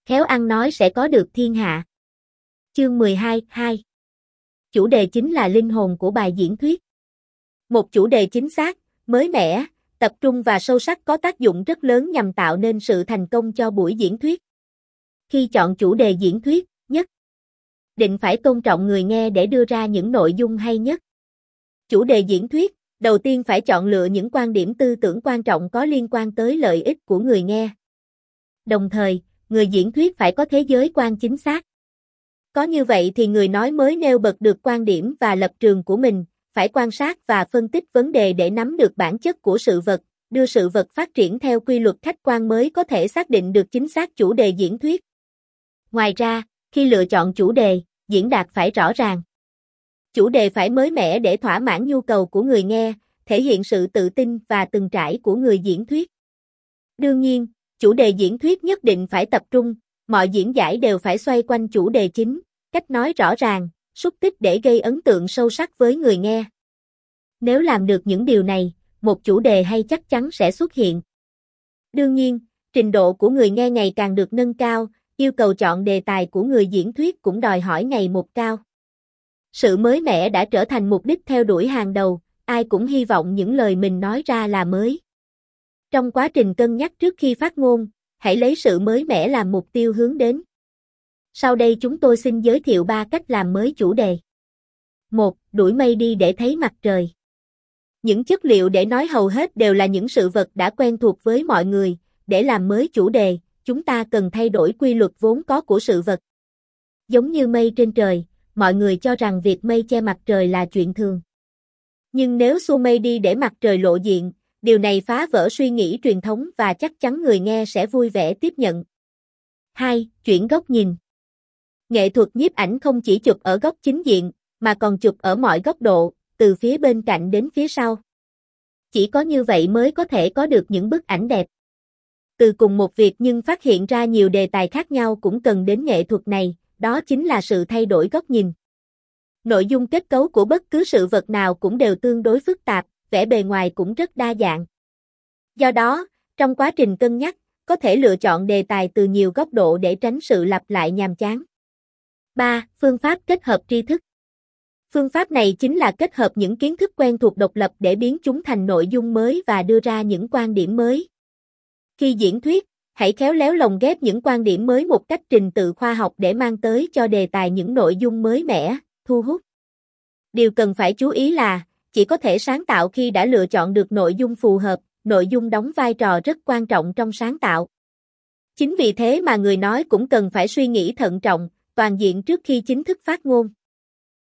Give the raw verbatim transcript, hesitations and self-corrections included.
Khéo ăn nói sẽ có được thiên hạ. Chương mười hai, hai. Chủ đề chính là linh hồn của bài diễn thuyết. Một chủ đề chính xác, mới mẻ, tập trung và sâu sắc có tác dụng rất lớn nhằm tạo nên sự thành công cho buổi diễn thuyết. Khi chọn chủ đề diễn thuyết, nhất định phải tôn trọng người nghe để đưa ra những nội dung hay nhất. Chủ đề diễn thuyết, đầu tiên phải chọn lựa những quan điểm tư tưởng quan trọng có liên quan tới lợi ích của người nghe. Đồng thời, người diễn thuyết phải có thế giới quan chính xác. Có như vậy thì người nói mới nêu bật được quan điểm và lập trường của mình, phải quan sát và phân tích vấn đề để nắm được bản chất của sự vật, đưa sự vật phát triển theo quy luật khách quan mới có thể xác định được chính xác chủ đề diễn thuyết. Ngoài ra, khi lựa chọn chủ đề, diễn đạt phải rõ ràng. Chủ đề phải mới mẻ để thỏa mãn nhu cầu của người nghe, thể hiện sự tự tin và từng trải của người diễn thuyết. Đương nhiên, chủ đề diễn thuyết nhất định phải tập trung, mọi diễn giải đều phải xoay quanh chủ đề chính, cách nói rõ ràng, xúc tích để gây ấn tượng sâu sắc với người nghe. Nếu làm được những điều này, một chủ đề hay chắc chắn sẽ xuất hiện. Đương nhiên, trình độ của người nghe ngày càng được nâng cao, yêu cầu chọn đề tài của người diễn thuyết cũng đòi hỏi ngày một cao. Sự mới mẻ đã trở thành mục đích theo đuổi hàng đầu, ai cũng hy vọng những lời mình nói ra là mới. Trong quá trình cân nhắc trước khi phát ngôn, hãy lấy sự mới mẻ làm mục tiêu hướng đến. Sau đây chúng tôi xin giới thiệu ba cách làm mới chủ đề. một. Đuổi mây đi để thấy mặt trời. Những chất liệu để nói hầu hết đều là những sự vật đã quen thuộc với mọi người, để làm mới chủ đề, chúng ta cần thay đổi quy luật vốn có của sự vật. Giống như mây trên trời, mọi người cho rằng việc mây che mặt trời là chuyện thường. Nhưng nếu xua mây đi để mặt trời lộ diện, điều này phá vỡ suy nghĩ truyền thống và chắc chắn người nghe sẽ vui vẻ tiếp nhận. hai. Chuyển góc nhìn. Nghệ thuật nhiếp ảnh không chỉ chụp ở góc chính diện, mà còn chụp ở mọi góc độ, từ phía bên cạnh đến phía sau. Chỉ có như vậy mới có thể có được những bức ảnh đẹp. Từ cùng một việc nhưng phát hiện ra nhiều đề tài khác nhau cũng cần đến nghệ thuật này, đó chính là sự thay đổi góc nhìn. Nội dung kết cấu của bất cứ sự vật nào cũng đều tương đối phức tạp, vẻ bề ngoài cũng rất đa dạng. Do đó, trong quá trình cân nhắc, có thể lựa chọn đề tài từ nhiều góc độ để tránh sự lặp lại nhàm chán. ba. Phương pháp kết hợp tri thức. Phương pháp này chính là kết hợp những kiến thức quen thuộc độc lập để biến chúng thành nội dung mới và đưa ra những quan điểm mới. Khi diễn thuyết, hãy khéo léo lồng ghép những quan điểm mới một cách trình tự khoa học để mang tới cho đề tài những nội dung mới mẻ, thu hút. Điều cần phải chú ý là, chỉ có thể sáng tạo khi đã lựa chọn được nội dung phù hợp, nội dung đóng vai trò rất quan trọng trong sáng tạo. Chính vì thế mà người nói cũng cần phải suy nghĩ thận trọng, toàn diện trước khi chính thức phát ngôn.